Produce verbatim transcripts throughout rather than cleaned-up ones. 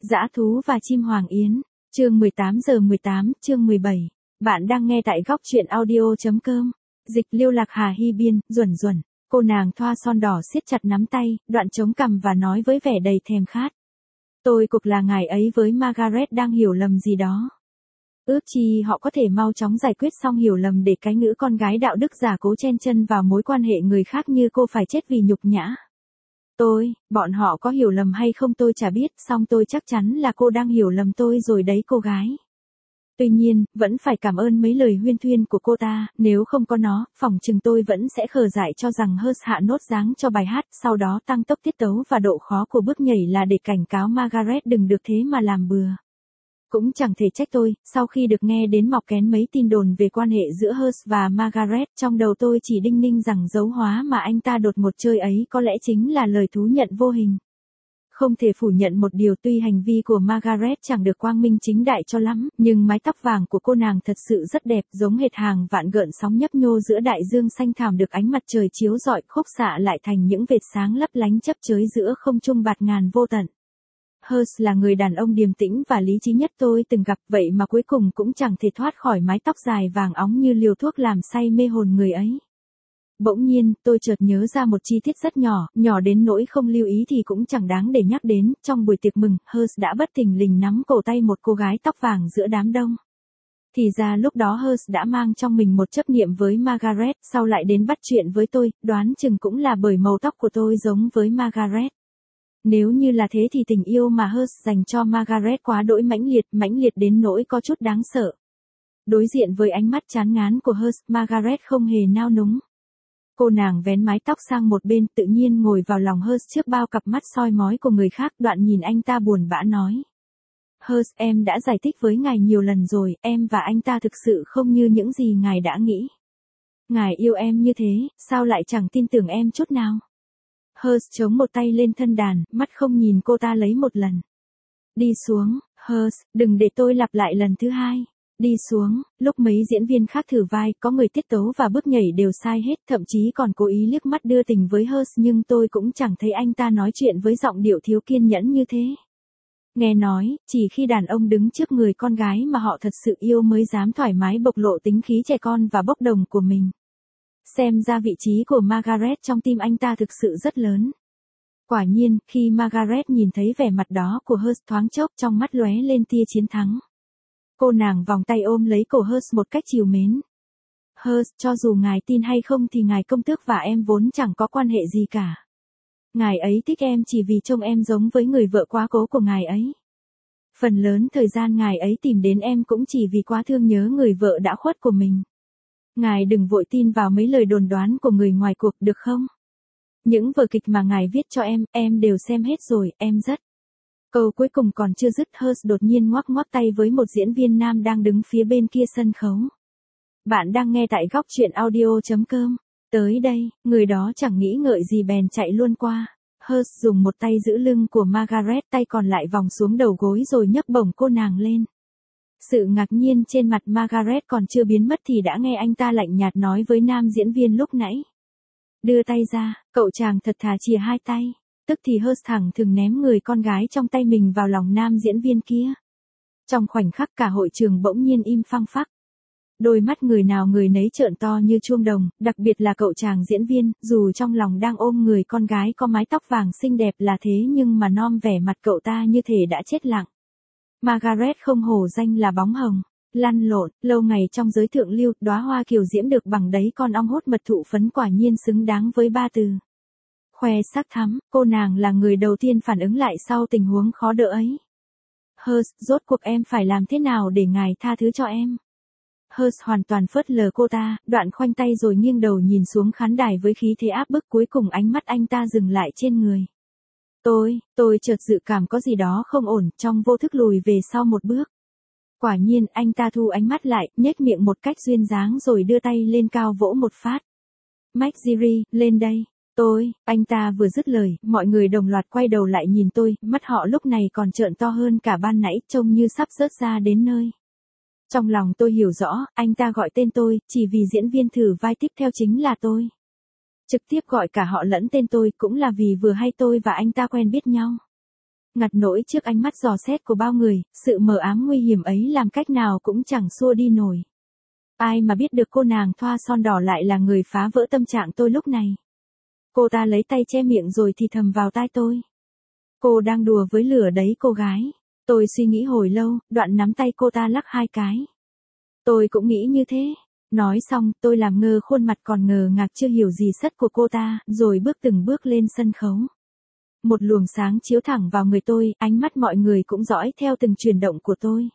Dã thú và chim hoàng yến, chương mười tám giờ mười tám, chương mười bảy. Bạn đang nghe tại góc truyện audio.com. Dịch Liêu Lạc Hà Hy Biên, Duẩn Duẩn. Cô nàng thoa son đỏ siết chặt nắm tay, đoạn chống cằm và nói với vẻ đầy thèm khát. Tôi cuộc là ngài ấy với Margaret đang hiểu lầm gì đó. Ước chi họ có thể mau chóng giải quyết xong hiểu lầm để cái ngữ con gái đạo đức giả cố chen chân vào mối quan hệ người khác như cô phải chết vì nhục nhã. Tôi, bọn họ có hiểu lầm hay không tôi chả biết, song tôi chắc chắn là cô đang hiểu lầm tôi rồi đấy cô gái. Tuy nhiên, vẫn phải cảm ơn mấy lời huyên thuyên của cô ta, nếu không có nó, phỏng chừng tôi vẫn sẽ khờ dại cho rằng Hers hạ nốt dáng cho bài hát, sau đó tăng tốc tiết tấu và độ khó của bước nhảy là để cảnh cáo Margaret đừng được thế mà làm bừa. Cũng chẳng thể trách tôi, sau khi được nghe đến mọc kén mấy tin đồn về quan hệ giữa Hers và Margaret, trong đầu tôi chỉ đinh ninh rằng dấu hóa mà anh ta đột ngột chơi ấy có lẽ chính là lời thú nhận vô hình. Không thể phủ nhận một điều, tuy hành vi của Margaret chẳng được quang minh chính đại cho lắm, nhưng mái tóc vàng của cô nàng thật sự rất đẹp, giống hệt hàng vạn gợn sóng nhấp nhô giữa đại dương xanh thẳm được ánh mặt trời chiếu rọi, khúc xạ lại thành những vệt sáng lấp lánh chấp chới giữa không trung bạt ngàn vô tận. Hers là người đàn ông điềm tĩnh và lý trí nhất tôi từng gặp, vậy mà cuối cùng cũng chẳng thể thoát khỏi mái tóc dài vàng óng như liều thuốc làm say mê hồn người ấy. Bỗng nhiên, tôi chợt nhớ ra một chi tiết rất nhỏ, nhỏ đến nỗi không lưu ý thì cũng chẳng đáng để nhắc đến, trong buổi tiệc mừng, Hers đã bất thình lình nắm cổ tay một cô gái tóc vàng giữa đám đông. Thì ra lúc đó Hers đã mang trong mình một chấp niệm với Margaret, sau lại đến bắt chuyện với tôi, đoán chừng cũng là bởi màu tóc của tôi giống với Margaret. Nếu như là thế thì tình yêu mà Hers dành cho Margaret quá đỗi mãnh liệt, mãnh liệt đến nỗi có chút đáng sợ. Đối diện với ánh mắt chán ngán của Hers, Margaret không hề nao núng. Cô nàng vén mái tóc sang một bên, tự nhiên ngồi vào lòng Hers trước bao cặp mắt soi mói của người khác, đoạn nhìn anh ta buồn bã nói. Hers, em đã giải thích với ngài nhiều lần rồi, em và anh ta thực sự không như những gì ngài đã nghĩ. Ngài yêu em như thế, sao lại chẳng tin tưởng em chút nào? Hers chống một tay lên thân đàn, mắt không nhìn cô ta lấy một lần. Đi xuống, Hers, đừng để tôi lặp lại lần thứ hai. Đi xuống, lúc mấy diễn viên khác thử vai, có người tiết tấu và bước nhảy đều sai hết, thậm chí còn cố ý liếc mắt đưa tình với Hers, nhưng tôi cũng chẳng thấy anh ta nói chuyện với giọng điệu thiếu kiên nhẫn như thế. Nghe nói, chỉ khi đàn ông đứng trước người con gái mà họ thật sự yêu mới dám thoải mái bộc lộ tính khí trẻ con và bốc đồng của mình. Xem ra vị trí của Margaret trong tim anh ta thực sự rất lớn. Quả nhiên, khi Margaret nhìn thấy vẻ mặt đó của Hers thoáng chốc trong mắt lóe lên tia chiến thắng. Cô nàng vòng tay ôm lấy cổ Hers một cách trìu mến. Hers, cho dù ngài tin hay không thì ngài công tước và em vốn chẳng có quan hệ gì cả. Ngài ấy thích em chỉ vì trông em giống với người vợ quá cố của ngài ấy. Phần lớn thời gian ngài ấy tìm đến em cũng chỉ vì quá thương nhớ người vợ đã khuất của mình. Ngài đừng vội tin vào mấy lời đồn đoán của người ngoài cuộc được không? Những vở kịch mà ngài viết cho em, em đều xem hết rồi, em rất... Câu cuối cùng còn chưa dứt, Hers đột nhiên ngoắc ngoắc tay với một diễn viên nam đang đứng phía bên kia sân khấu. Bạn đang nghe tại góc truyện audio.com. Tới đây, người đó chẳng nghĩ ngợi gì bèn chạy luôn qua. Hers dùng một tay giữ lưng của Margaret, tay còn lại vòng xuống đầu gối rồi nhấc bổng cô nàng lên. Sự ngạc nhiên trên mặt Margaret còn chưa biến mất thì đã nghe anh ta lạnh nhạt nói với nam diễn viên lúc nãy. Đưa tay ra, cậu chàng thật thà chìa hai tay. Tức thì Hers thẳng thừng ném người con gái trong tay mình vào lòng nam diễn viên kia. Trong khoảnh khắc cả hội trường bỗng nhiên im phăng phắc. Đôi mắt người nào người nấy trợn to như chuông đồng, đặc biệt là cậu chàng diễn viên, dù trong lòng đang ôm người con gái có mái tóc vàng xinh đẹp là thế nhưng mà nom vẻ mặt cậu ta như thể đã chết lặng. Margaret không hổ danh là bóng hồng, lăn lộn, lâu ngày trong giới thượng lưu, đóa hoa kiều diễm được bằng đấy con ong hốt mật thụ phấn quả nhiên xứng đáng với ba từ. Khoe sắc thắm, cô nàng là người đầu tiên phản ứng lại sau tình huống khó đỡ ấy. Hers, rốt cuộc em phải làm thế nào để ngài tha thứ cho em? Hers hoàn toàn phớt lờ cô ta, đoạn khoanh tay rồi nghiêng đầu nhìn xuống khán đài với khí thế áp bức, cuối cùng ánh mắt anh ta dừng lại trên người. Tôi, tôi chợt dự cảm có gì đó không ổn, trong vô thức lùi về sau một bước. Quả nhiên, anh ta thu ánh mắt lại, nhếch miệng một cách duyên dáng rồi đưa tay lên cao vỗ một phát. McGeary, lên đây. Tôi, anh ta vừa dứt lời, mọi người đồng loạt quay đầu lại nhìn tôi, mắt họ lúc này còn trợn to hơn cả ban nãy, trông như sắp rớt ra đến nơi. Trong lòng tôi hiểu rõ, anh ta gọi tên tôi, chỉ vì diễn viên thử vai tiếp theo chính là tôi. Trực tiếp gọi cả họ lẫn tên tôi cũng là vì vừa hay tôi và anh ta quen biết nhau. Ngặt nỗi trước ánh mắt dò xét của bao người, sự mờ ám nguy hiểm ấy làm cách nào cũng chẳng xua đi nổi. Ai mà biết được cô nàng thoa son đỏ lại là người phá vỡ tâm trạng tôi lúc này. Cô ta lấy tay che miệng rồi thì thầm vào tai tôi. Cô đang đùa với lửa đấy cô gái. Tôi suy nghĩ hồi lâu, đoạn nắm tay cô ta lắc hai cái. Tôi cũng nghĩ như thế. Nói xong, tôi làm ngơ khuôn mặt còn ngờ ngác chưa hiểu gì sất của cô ta, rồi bước từng bước lên sân khấu. Một luồng sáng chiếu thẳng vào người tôi, ánh mắt mọi người cũng dõi theo từng chuyển động của tôi.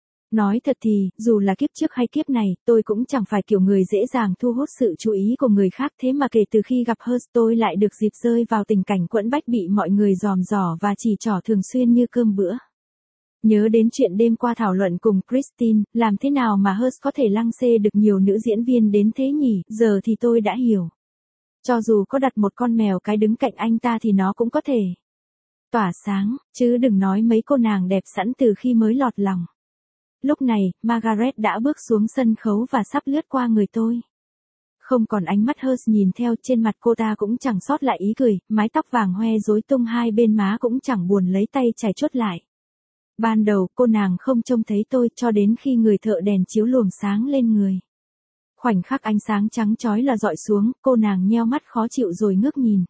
Nói thật thì, dù là kiếp trước hay kiếp này, tôi cũng chẳng phải kiểu người dễ dàng thu hút sự chú ý của người khác, thế mà kể từ khi gặp Hers tôi lại được dịp rơi vào tình cảnh quẫn bách bị mọi người dòm dò và chỉ trỏ thường xuyên như cơm bữa. Nhớ đến chuyện đêm qua thảo luận cùng Christine, làm thế nào mà Hers có thể lăng xê được nhiều nữ diễn viên đến thế nhỉ, giờ thì tôi đã hiểu. Cho dù có đặt một con mèo cái đứng cạnh anh ta thì nó cũng có thể tỏa sáng, chứ đừng nói mấy cô nàng đẹp sẵn từ khi mới lọt lòng. Lúc này, Margaret đã bước xuống sân khấu và sắp lướt qua người tôi. Không còn ánh mắt Hers nhìn theo, trên mặt cô ta cũng chẳng sót lại ý cười, mái tóc vàng hoe rối tung hai bên má cũng chẳng buồn lấy tay chải chuốt lại. Ban đầu cô nàng không trông thấy tôi cho đến khi người thợ đèn chiếu luồng sáng lên người. Khoảnh khắc ánh sáng trắng chói là dọi xuống, cô nàng nheo mắt khó chịu rồi ngước nhìn.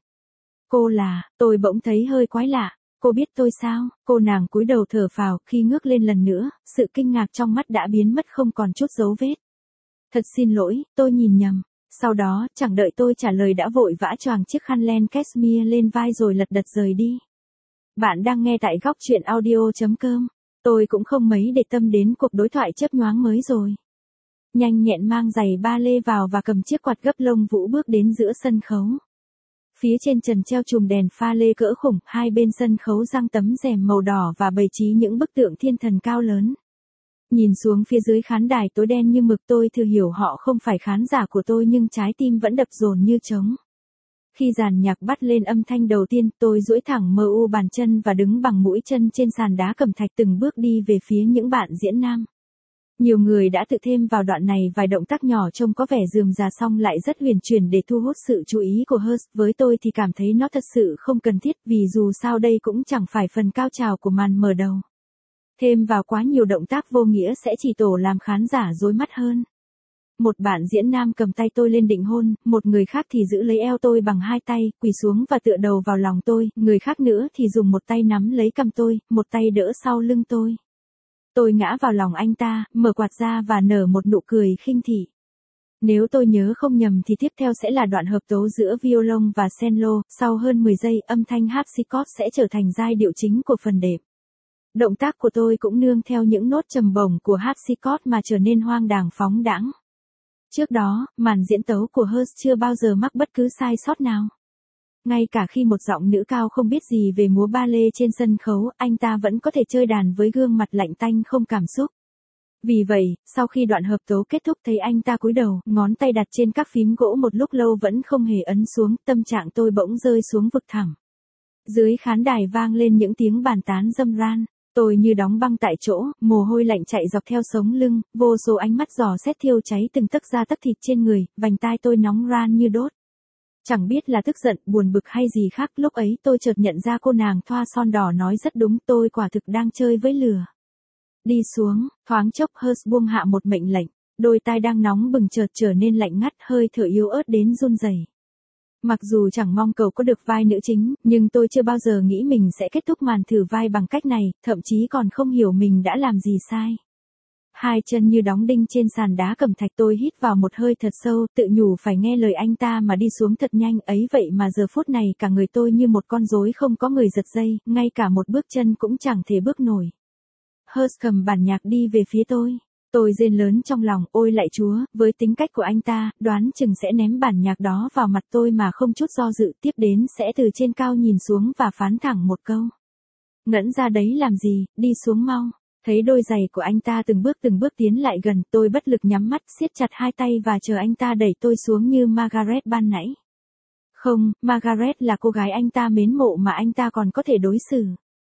Cô là, tôi bỗng thấy hơi quái lạ. Cô biết tôi sao? Cô nàng cúi đầu thở phào, khi ngước lên lần nữa, sự kinh ngạc trong mắt đã biến mất không còn chút dấu vết. Thật xin lỗi, tôi nhìn nhầm. Sau đó, chẳng đợi tôi trả lời đã vội vã choàng chiếc khăn len cashmere lên vai rồi lật đật rời đi. Bạn đang nghe tại góc truyện audio chấm com. Tôi cũng không mấy để tâm đến cuộc đối thoại chớp nhoáng mới rồi. Nhanh nhẹn mang giày ba lê vào và cầm chiếc quạt gấp lông vũ bước đến giữa sân khấu. Phía trên trần treo chùm đèn pha lê cỡ khủng, hai bên sân khấu giăng tấm rèm màu đỏ và bày trí những bức tượng thiên thần cao lớn. Nhìn xuống phía dưới khán đài tối đen như mực, tôi thừa hiểu họ không phải khán giả của tôi nhưng trái tim vẫn đập dồn như trống. Khi dàn nhạc bắt lên âm thanh đầu tiên, tôi duỗi thẳng mờ u bàn chân và đứng bằng mũi chân trên sàn đá cẩm thạch từng bước đi về phía những bạn diễn nam. Nhiều người đã tự thêm vào đoạn này vài động tác nhỏ trông có vẻ rườm rà song lại rất huyền chuyển để thu hút sự chú ý của Hers. Với tôi thì cảm thấy nó thật sự không cần thiết, vì dù sao đây cũng chẳng phải phần cao trào của màn mở đầu. Thêm vào quá nhiều động tác vô nghĩa sẽ chỉ tổ làm khán giả rối mắt hơn. Một bạn diễn nam cầm tay tôi lên định hôn, một người khác thì giữ lấy eo tôi bằng hai tay, quỳ xuống và tựa đầu vào lòng tôi, người khác nữa thì dùng một tay nắm lấy cằm tôi, một tay đỡ sau lưng tôi. Tôi ngã vào lòng anh ta, mở quạt ra và nở một nụ cười khinh thị. Nếu tôi nhớ không nhầm thì tiếp theo sẽ là đoạn hợp tấu giữa violon và cello, sau hơn mười giây âm thanh harpsichord sẽ trở thành giai điệu chính của phần đệm. Động tác của tôi cũng nương theo những nốt trầm bổng của harpsichord mà trở nên hoang đàng phóng đãng. Trước đó, màn diễn tấu của Hers chưa bao giờ mắc bất cứ sai sót nào. Ngay cả khi một giọng nữ cao không biết gì về múa ba lê trên sân khấu, anh ta vẫn có thể chơi đàn với gương mặt lạnh tanh không cảm xúc. Vì vậy, sau khi đoạn hợp tấu kết thúc thấy anh ta cúi đầu, ngón tay đặt trên các phím gỗ một lúc lâu vẫn không hề ấn xuống, tâm trạng tôi bỗng rơi xuống vực thẳm. Dưới khán đài vang lên những tiếng bàn tán râm ran. Tôi như đóng băng tại chỗ, mồ hôi lạnh chạy dọc theo sống lưng, vô số ánh mắt dò xét thiêu cháy từng tấc da tấc thịt trên người, vành tai tôi nóng ran như đốt. Chẳng biết là tức giận, buồn bực hay gì khác, lúc ấy tôi chợt nhận ra cô nàng thoa son đỏ nói rất đúng, tôi quả thực đang chơi với lửa. Đi xuống, thoáng chốc Hers buông hạ một mệnh lệnh, đôi tai đang nóng bừng chợt trở nên lạnh ngắt, hơi thở yếu ớt đến run rẩy. Mặc dù chẳng mong cầu có được vai nữ chính, nhưng tôi chưa bao giờ nghĩ mình sẽ kết thúc màn thử vai bằng cách này, thậm chí còn không hiểu mình đã làm gì sai. Hai chân như đóng đinh trên sàn đá cẩm thạch, tôi hít vào một hơi thật sâu, tự nhủ phải nghe lời anh ta mà đi xuống thật nhanh, ấy vậy mà giờ phút này cả người tôi như một con rối không có người giật dây, ngay cả một bước chân cũng chẳng thể bước nổi. Hers cầm bản nhạc đi về phía tôi. Tôi rên lớn trong lòng, ôi lạy Chúa, với tính cách của anh ta, đoán chừng sẽ ném bản nhạc đó vào mặt tôi mà không chút do dự, tiếp đến sẽ từ trên cao nhìn xuống và phán thẳng một câu. Ngẫn ra đấy làm gì, đi xuống mau. Thấy đôi giày của anh ta từng bước từng bước tiến lại gần, tôi bất lực nhắm mắt, siết chặt hai tay và chờ anh ta đẩy tôi xuống như Margaret ban nãy. Không, Margaret là cô gái anh ta mến mộ mà anh ta còn có thể đối xử.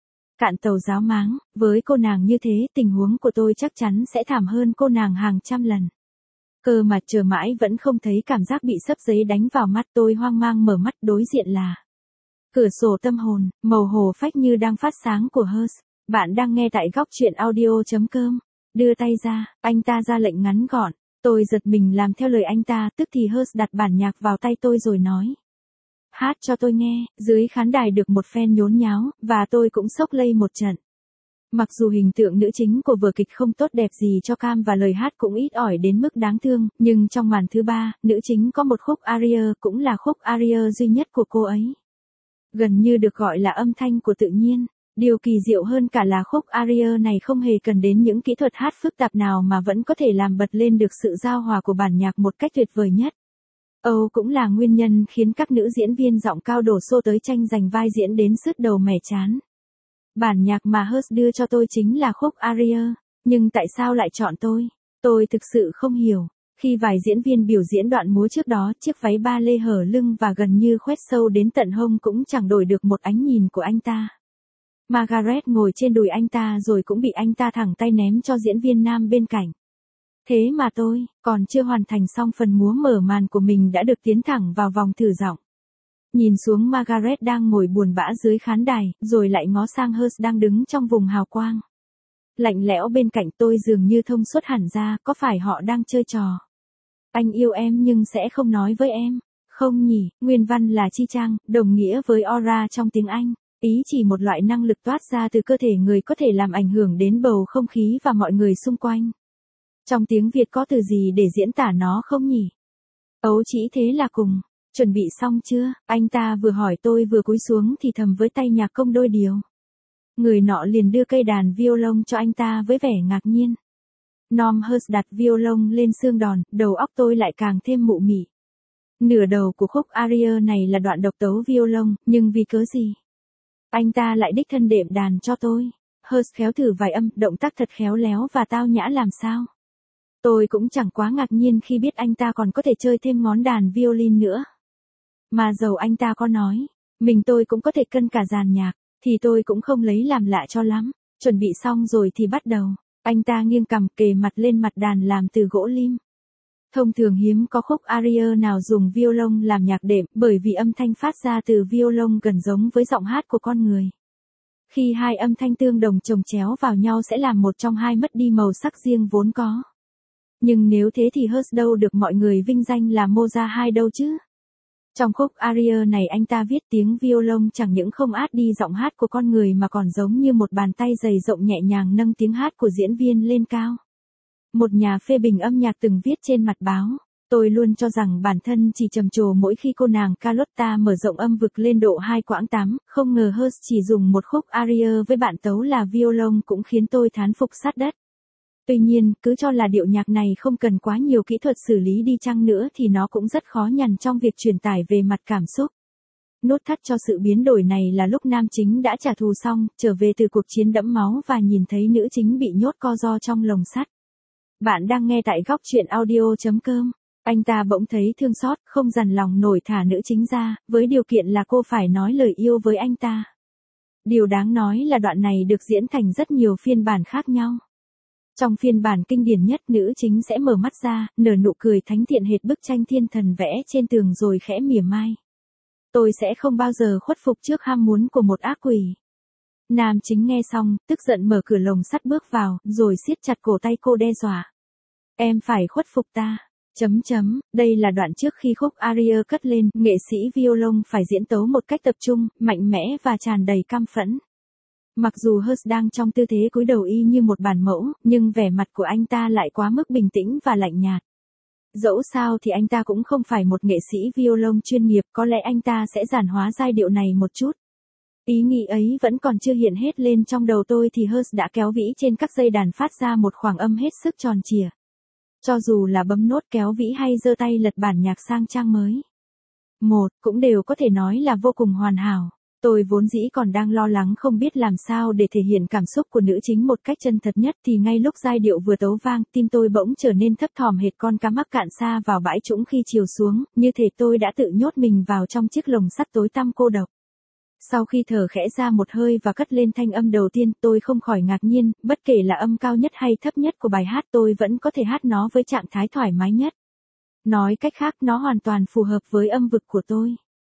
Cạn tàu giáo máng, với cô nàng như thế, tình huống của tôi chắc chắn sẽ thảm hơn cô nàng hàng trăm lần. Cơ mà chờ mãi vẫn không thấy cảm giác bị xấp giấy đánh vào mắt, tôi hoang mang mở mắt, đối diện là Cửa sổ tâm hồn, màu hồ phách như đang phát sáng của Hers. Bạn đang nghe tại góc truyện audio.com. Đưa tay ra, anh ta ra lệnh ngắn gọn. Tôi giật mình làm theo lời anh ta, tức thì Hers đặt bản nhạc vào tay tôi rồi nói. Hát cho tôi nghe. Dưới khán đài được một phen nhốn nháo, và tôi cũng sốc lây một trận. Mặc dù hình tượng nữ chính của vở kịch không tốt đẹp gì cho cam và lời hát cũng ít ỏi đến mức đáng thương, nhưng trong màn thứ ba, nữ chính có một khúc aria, cũng là khúc aria duy nhất của cô ấy. Gần như được gọi là âm thanh của tự nhiên. Điều kỳ diệu hơn cả là khúc aria này không hề cần đến những kỹ thuật hát phức tạp nào mà vẫn có thể làm bật lên được sự giao hòa của bản nhạc một cách tuyệt vời nhất. Âu cũng là nguyên nhân khiến các nữ diễn viên giọng cao đổ xô tới tranh giành vai diễn đến sứt đầu mẻ chán. Bản nhạc mà Hers đưa cho tôi chính là khúc aria, nhưng tại sao lại chọn tôi? Tôi thực sự không hiểu. Khi vài diễn viên biểu diễn đoạn múa trước đó, chiếc váy ba lê hở lưng và gần như khoét sâu đến tận hông cũng chẳng đổi được một ánh nhìn của anh ta. Margaret ngồi trên đùi anh ta rồi cũng bị anh ta thẳng tay ném cho diễn viên nam bên cạnh. Thế mà tôi, còn chưa hoàn thành xong phần múa mở màn của mình đã được tiến thẳng vào vòng thử giọng. Nhìn xuống Margaret đang ngồi buồn bã dưới khán đài, rồi lại ngó sang Hers đang đứng trong vùng hào quang. Lạnh lẽo bên cạnh tôi dường như thông suốt hẳn ra, có phải họ đang chơi trò? Anh yêu em nhưng sẽ không nói với em. Không nhỉ, nguyên văn là chi chang, đồng nghĩa với aura trong tiếng Anh. Ý chỉ một loại năng lực toát ra từ cơ thể người có thể làm ảnh hưởng đến bầu không khí và mọi người xung quanh. Trong tiếng Việt có từ gì để diễn tả nó không nhỉ? Ấu chỉ thế là cùng. Chuẩn bị xong chưa? Anh ta vừa hỏi tôi vừa cúi xuống thì thầm với tay nhạc công đôi điều. Người nọ liền đưa cây đàn violon cho anh ta với vẻ ngạc nhiên. Norm Hers đặt violon lên xương đòn, đầu óc tôi lại càng thêm mụ mị. Nửa đầu của khúc aria này là đoạn độc tấu violon, nhưng vì cớ gì? Anh ta lại đích thân đệm đàn cho tôi. Hers khéo thử vài âm, động tác thật khéo léo và tao nhã làm sao. Tôi cũng chẳng quá ngạc nhiên khi biết anh ta còn có thể chơi thêm ngón đàn violin nữa. Mà dầu anh ta có nói, mình tôi cũng có thể cân cả dàn nhạc, thì tôi cũng không lấy làm lạ cho lắm. Chuẩn bị xong rồi thì bắt đầu. Anh ta nghiêng cằm kề mặt lên mặt đàn làm từ gỗ lim. Thông thường hiếm có khúc aria nào dùng violon làm nhạc đệm, bởi vì âm thanh phát ra từ violon gần giống với giọng hát của con người. Khi hai âm thanh tương đồng chồng chéo vào nhau sẽ làm một trong hai mất đi màu sắc riêng vốn có. Nhưng nếu thế thì Hers đâu được mọi người vinh danh là Mozart hai đâu chứ. Trong khúc aria này anh ta viết tiếng violon chẳng những không át đi giọng hát của con người mà còn giống như một bàn tay dày rộng nhẹ nhàng nâng tiếng hát của diễn viên lên cao. Một nhà phê bình âm nhạc từng viết trên mặt báo, tôi luôn cho rằng bản thân chỉ trầm trồ mỗi khi cô nàng Carlotta mở rộng âm vực lên độ hai quãng tám, không ngờ Hers chỉ dùng một khúc aria với bản tấu là violon cũng khiến tôi thán phục sát đất. Tuy nhiên, cứ cho là điệu nhạc này không cần quá nhiều kỹ thuật xử lý đi chăng nữa thì nó cũng rất khó nhằn trong việc truyền tải về mặt cảm xúc. Nút thắt cho sự biến đổi này là lúc nam chính đã trả thù xong, trở về từ cuộc chiến đẫm máu và nhìn thấy nữ chính bị nhốt co ro trong lồng sắt. Bạn đang nghe tại góc truyện audio.com. Anh ta bỗng thấy thương xót, không dằn lòng nổi thả nữ chính ra, với điều kiện là cô phải nói lời yêu với anh ta. Điều đáng nói là đoạn này được diễn thành rất nhiều phiên bản khác nhau. Trong phiên bản kinh điển nhất, nữ chính sẽ mở mắt ra, nở nụ cười thánh thiện hệt bức tranh thiên thần vẽ trên tường rồi khẽ mỉa mai. Tôi sẽ không bao giờ khuất phục trước ham muốn của một ác quỷ. Nam chính nghe xong, tức giận mở cửa lồng sắt bước vào, rồi siết chặt cổ tay cô đe dọa. Em phải khuất phục ta. Chấm chấm, đây là đoạn trước khi khúc aria cất lên, nghệ sĩ violon phải diễn tấu một cách tập trung, mạnh mẽ và tràn đầy căm phẫn. Mặc dù Hers đang trong tư thế cúi đầu y như một bản mẫu, nhưng vẻ mặt của anh ta lại quá mức bình tĩnh và lạnh nhạt. Dẫu sao thì anh ta cũng không phải một nghệ sĩ violon chuyên nghiệp, có lẽ anh ta sẽ giản hóa giai điệu này một chút. Ý nghĩ ấy vẫn còn chưa hiện hết lên trong đầu tôi thì Hers đã kéo vĩ trên các dây đàn phát ra một khoảng âm hết sức tròn trịa. Cho dù là bấm nốt kéo vĩ hay giơ tay lật bản nhạc sang trang mới. Một, cũng đều có thể nói là vô cùng hoàn hảo. Tôi vốn dĩ còn đang lo lắng không biết làm sao để thể hiện cảm xúc của nữ chính một cách chân thật nhất thì ngay lúc giai điệu vừa tấu vang, tim tôi bỗng trở nên thấp thỏm hệt con cá mắc cạn xa vào bãi trũng khi chiều xuống, như thể tôi đã tự nhốt mình vào trong chiếc lồng sắt tối tăm cô độc. Sau khi thở khẽ ra một hơi và cất lên thanh âm đầu tiên, tôi không khỏi ngạc nhiên, bất kể là âm cao nhất hay thấp nhất của bài hát tôi vẫn có thể hát nó với trạng thái thoải mái nhất. Nói cách khác, nó hoàn toàn phù hợp với âm vực của tôi.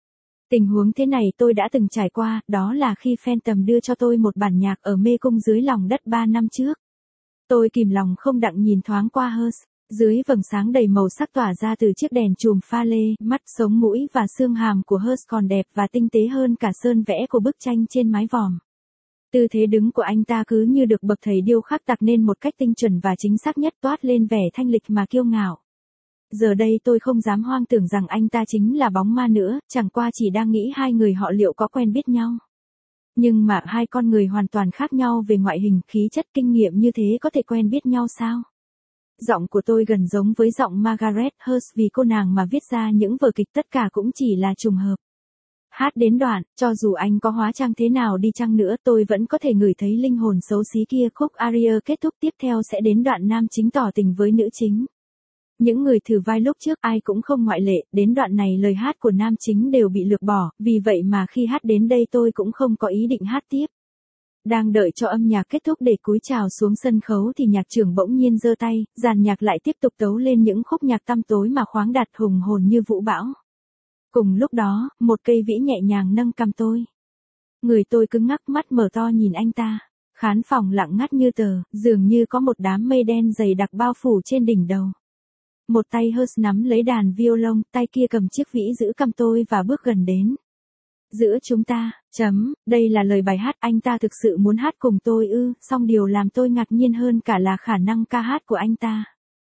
Tình huống thế này tôi đã từng trải qua, đó là khi Phantom đưa cho tôi một bản nhạc ở mê cung dưới lòng đất ba năm trước. Tôi kìm lòng không đặng nhìn thoáng qua Hers, dưới vầng sáng đầy màu sắc tỏa ra từ chiếc đèn chùm pha lê, mắt, sống mũi và xương hàm của Hers còn đẹp và tinh tế hơn cả sơn vẽ của bức tranh trên mái vòm. Tư thế đứng của anh ta cứ như được bậc thầy điêu khắc tạc nên một cách tinh chuẩn và chính xác nhất, toát lên vẻ thanh lịch mà kiêu ngạo. Giờ đây tôi không dám hoang tưởng rằng anh ta chính là bóng ma nữa, chẳng qua chỉ đang nghĩ hai người họ liệu có quen biết nhau. Nhưng mà hai con người hoàn toàn khác nhau về ngoại hình, khí chất, kinh nghiệm như thế có thể quen biết nhau sao? Giọng của tôi gần giống với giọng Margaret Hers vì cô nàng mà viết ra những vở kịch tất cả cũng chỉ là trùng hợp. Hát đến đoạn, cho dù anh có hóa trang thế nào đi chăng nữa tôi vẫn có thể ngửi thấy linh hồn xấu xí kia. Khúc aria kết thúc tiếp theo sẽ đến đoạn nam chính tỏ tình với nữ chính. Những người thử vai lúc trước ai cũng không ngoại lệ, đến đoạn này lời hát của nam chính đều bị lược bỏ, vì vậy mà khi hát đến đây tôi cũng không có ý định hát tiếp. Đang đợi cho âm nhạc kết thúc để cúi chào xuống sân khấu thì nhạc trưởng bỗng nhiên giơ tay, dàn nhạc lại tiếp tục tấu lên những khúc nhạc tăm tối mà khoáng đạt hùng hồn như vũ bão. Cùng lúc đó, một cây vĩ nhẹ nhàng nâng cằm tôi. Người tôi cứng ngắc, mắt mở to nhìn anh ta. Khán phòng lặng ngắt như tờ, dường như có một đám mây đen dày đặc bao phủ trên đỉnh đầu. Một tay Hers nắm lấy đàn violon, tay kia cầm chiếc vĩ giữ cằm tôi và bước gần đến. Giữa chúng ta, chấm, đây là lời bài hát, anh ta thực sự muốn hát cùng tôi ư, song điều làm tôi ngạc nhiên hơn cả là khả năng ca hát của anh ta.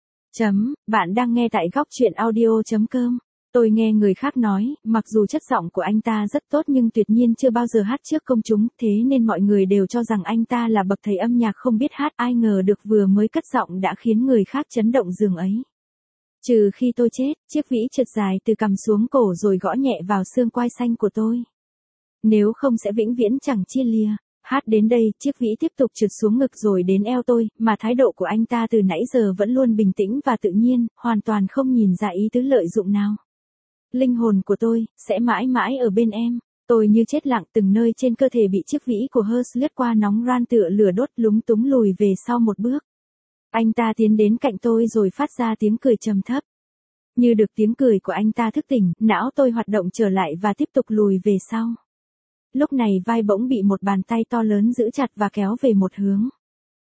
Chấm, bạn đang nghe tại góc truyện audio chấm com. Tôi nghe người khác nói, mặc dù chất giọng của anh ta rất tốt nhưng tuyệt nhiên chưa bao giờ hát trước công chúng, thế nên mọi người đều cho rằng anh ta là bậc thầy âm nhạc không biết hát, ai ngờ được vừa mới cất giọng đã khiến người khác chấn động giường ấy. Trừ khi tôi chết, chiếc vĩ trượt dài từ cằm xuống cổ rồi gõ nhẹ vào xương quai xanh của tôi. Nếu không sẽ vĩnh viễn chẳng chia lìa. Hát đến đây, chiếc vĩ tiếp tục trượt xuống ngực rồi đến eo tôi, mà thái độ của anh ta từ nãy giờ vẫn luôn bình tĩnh và tự nhiên, hoàn toàn không nhìn ra ý tứ lợi dụng nào. Linh hồn của tôi, sẽ mãi mãi ở bên em. Tôi như chết lặng, từng nơi trên cơ thể bị chiếc vĩ của Hers lướt qua nóng ran tựa lửa đốt, lúng túng lùi về sau một bước. Anh ta tiến đến cạnh tôi rồi phát ra tiếng cười trầm thấp. Như được tiếng cười của anh ta thức tỉnh, não tôi hoạt động trở lại và tiếp tục lùi về sau. Lúc này vai bỗng bị một bàn tay to lớn giữ chặt và kéo về một hướng.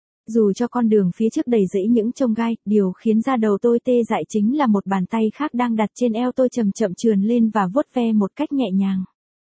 Dù cho con đường phía trước đầy rẫy những chông gai, điều khiến da đầu tôi tê dại chính là một bàn tay khác đang đặt trên eo tôi chậm chậm trườn lên và vuốt ve một cách nhẹ nhàng.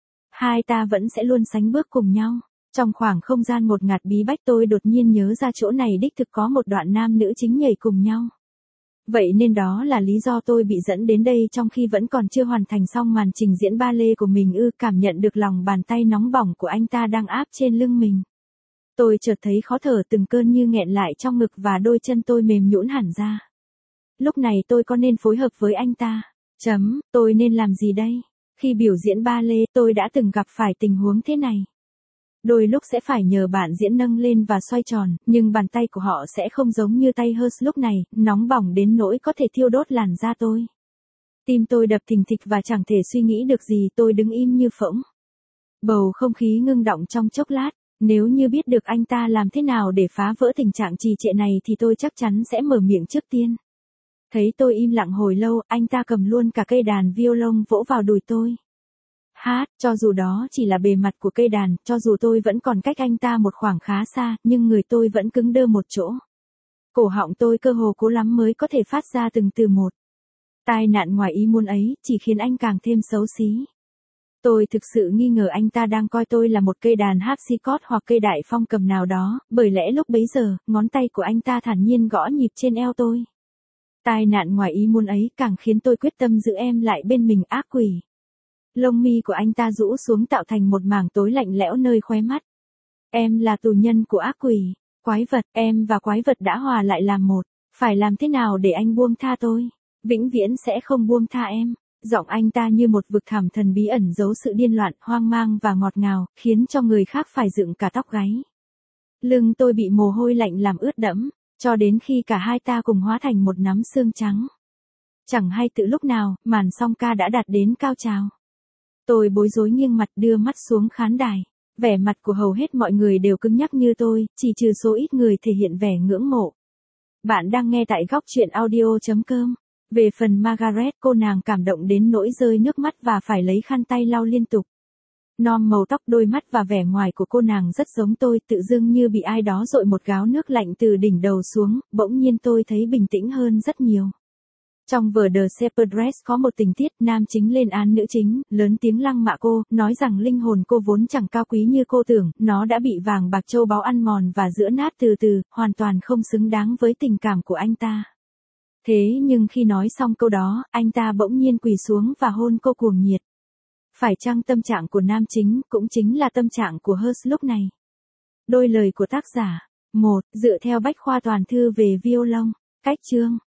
Hai ta vẫn sẽ luôn sánh bước cùng nhau. Trong khoảng không gian ngột ngạt bí bách tôi đột nhiên nhớ ra chỗ này đích thực có một đoạn nam nữ chính nhảy cùng nhau. Vậy nên đó là lý do tôi bị dẫn đến đây trong khi vẫn còn chưa hoàn thành xong màn trình diễn ba lê của mình ư. Cảm nhận được lòng bàn tay nóng bỏng của anh ta đang áp trên lưng mình. Tôi chợt thấy khó thở, từng cơn như nghẹn lại trong ngực và đôi chân tôi mềm nhũn hẳn ra. Lúc này tôi có nên phối hợp với anh ta? Chấm, tôi nên làm gì đây? Khi biểu diễn ba lê tôi đã từng gặp phải tình huống thế này. Đôi lúc sẽ phải nhờ bạn diễn nâng lên và xoay tròn, nhưng bàn tay của họ sẽ không giống như tay Hers lúc này, nóng bỏng đến nỗi có thể thiêu đốt làn da tôi. Tim tôi đập thình thịch và chẳng thể suy nghĩ được gì, tôi đứng im như phỗng. Bầu không khí ngưng đọng trong chốc lát, nếu như biết được anh ta làm thế nào để phá vỡ tình trạng trì trệ này thì tôi chắc chắn sẽ mở miệng trước tiên. Thấy tôi im lặng hồi lâu, anh ta cầm luôn cả cây đàn violon vỗ vào đùi tôi. Hát, cho dù đó chỉ là bề mặt của cây đàn, cho dù tôi vẫn còn cách anh ta một khoảng khá xa, nhưng người tôi vẫn cứng đơ một chỗ. Cổ họng tôi cơ hồ cố lắm mới có thể phát ra từng từ một. Tai nạn ngoài ý muốn ấy, chỉ khiến anh càng thêm xấu xí. Tôi thực sự nghi ngờ anh ta đang coi tôi là một cây đàn harpsichord hoặc cây đại phong cầm nào đó, bởi lẽ lúc bấy giờ, ngón tay của anh ta thản nhiên gõ nhịp trên eo tôi. Tai nạn ngoài ý muốn ấy càng khiến tôi quyết tâm giữ em lại bên mình, ác quỷ. Lông mi của anh ta rũ xuống tạo thành một mảng tối lạnh lẽo nơi khóe mắt. Em là tù nhân của ác quỷ, quái vật, em và quái vật đã hòa lại làm một. Phải làm thế nào để anh buông tha tôi? Vĩnh viễn sẽ không buông tha em. Giọng anh ta như một vực thẳm thần bí ẩn giấu sự điên loạn, hoang mang và ngọt ngào, khiến cho người khác phải dựng cả tóc gáy. Lưng tôi bị mồ hôi lạnh làm ướt đẫm, cho đến khi cả hai ta cùng hóa thành một nắm xương trắng. Chẳng hay từ lúc nào, màn song ca đã đạt đến cao trào. Tôi bối rối nghiêng mặt đưa mắt xuống khán đài. Vẻ mặt của hầu hết mọi người đều cứng nhắc như tôi, chỉ trừ số ít người thể hiện vẻ ngưỡng mộ. Bạn đang nghe tại góc truyện audio chấm com. Về phần Margaret, cô nàng cảm động đến nỗi rơi nước mắt và phải lấy khăn tay lau liên tục. Nom màu tóc, đôi mắt và vẻ ngoài của cô nàng rất giống tôi, tự dưng như bị ai đó dội một gáo nước lạnh từ đỉnh đầu xuống, bỗng nhiên tôi thấy bình tĩnh hơn rất nhiều. Trong vở The Shepherdess có một tình tiết nam chính lên án nữ chính, lớn tiếng lăng mạ cô, nói rằng linh hồn cô vốn chẳng cao quý như cô tưởng, nó đã bị vàng bạc châu báu ăn mòn và giữa nát từ từ, hoàn toàn không xứng đáng với tình cảm của anh ta. Thế nhưng khi nói xong câu đó, anh ta bỗng nhiên quỳ xuống và hôn cô cuồng nhiệt. Phải chăng tâm trạng của nam chính cũng chính là tâm trạng của Hers lúc này? Đôi lời của tác giả. một. Dựa theo bách khoa toàn thư về violon. Cách chương.